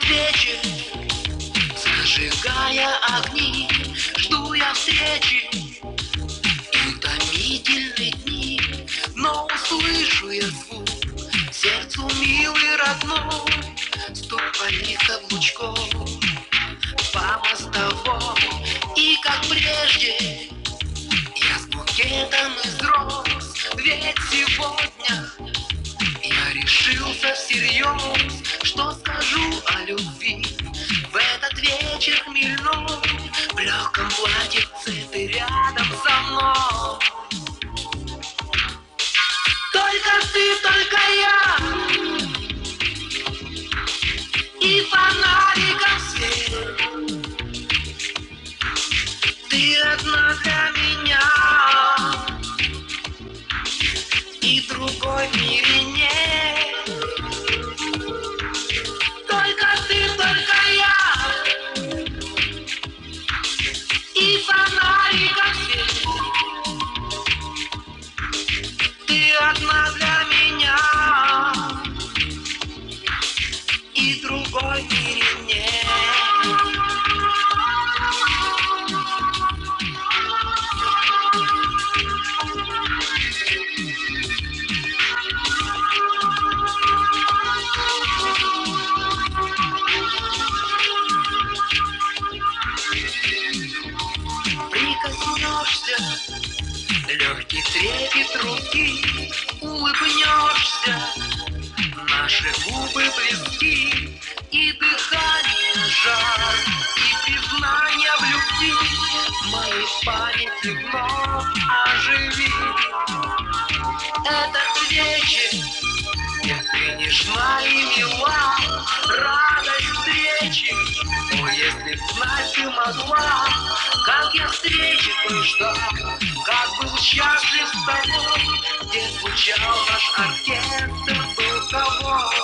свечи, зажигая огни, жду я встречи и утомительные дни, но услышу я звук, сердцу милый родной, стук твоих каблучков по мостовой. И как прежде я с букетом из роз, ведь сегодня я решился всерьез, что скажу о любви в этот вечер хмельной. В легком платьице ты рядом со мной. Только ты, только я, и фонариком свет. Ты одна для меня, и другой в мире нет. Только ты, только я, и фонариком свет. Ты одна для меня, и другой в мире нет. Прикоснешься, легкий трепет руки, улыбнешься, наши губы близки, и дыхание жар, и признание в любви моей памяти вновь оживи. Этот вечер, где ты нежна и мила, радость встречи. О, если б знать ты могла, как я встречи той ждал, как был счастлив с тобой, где звучал наш оркестр полковой.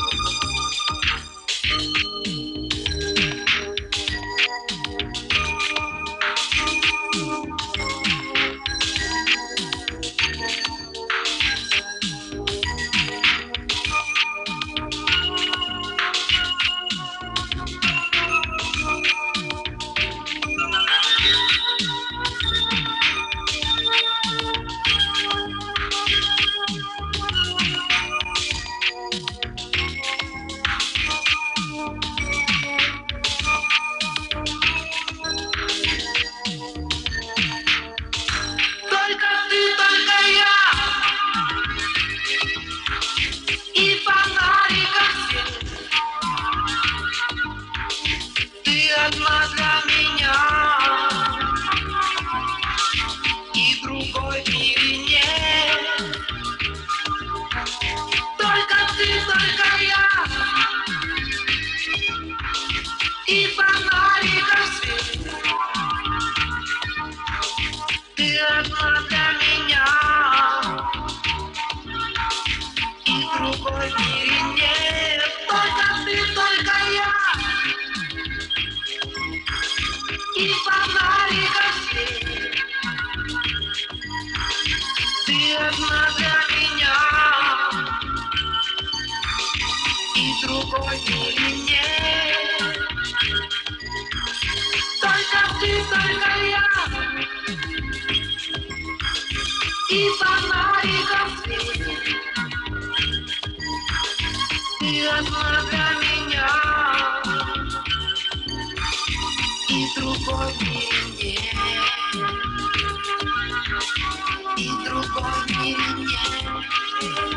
Одна для меня, и другой в мире нет. Только ты, только я, и фонариком свет. Ты одна для меня, и другой в мире нет. Только ты, только я, и фонариком свет. Ты одна для меня, и другой в мире нет. Только ты, только я, и фонариком свет. Ты одна для меня, и другой в мире нет. И другой в мире нет.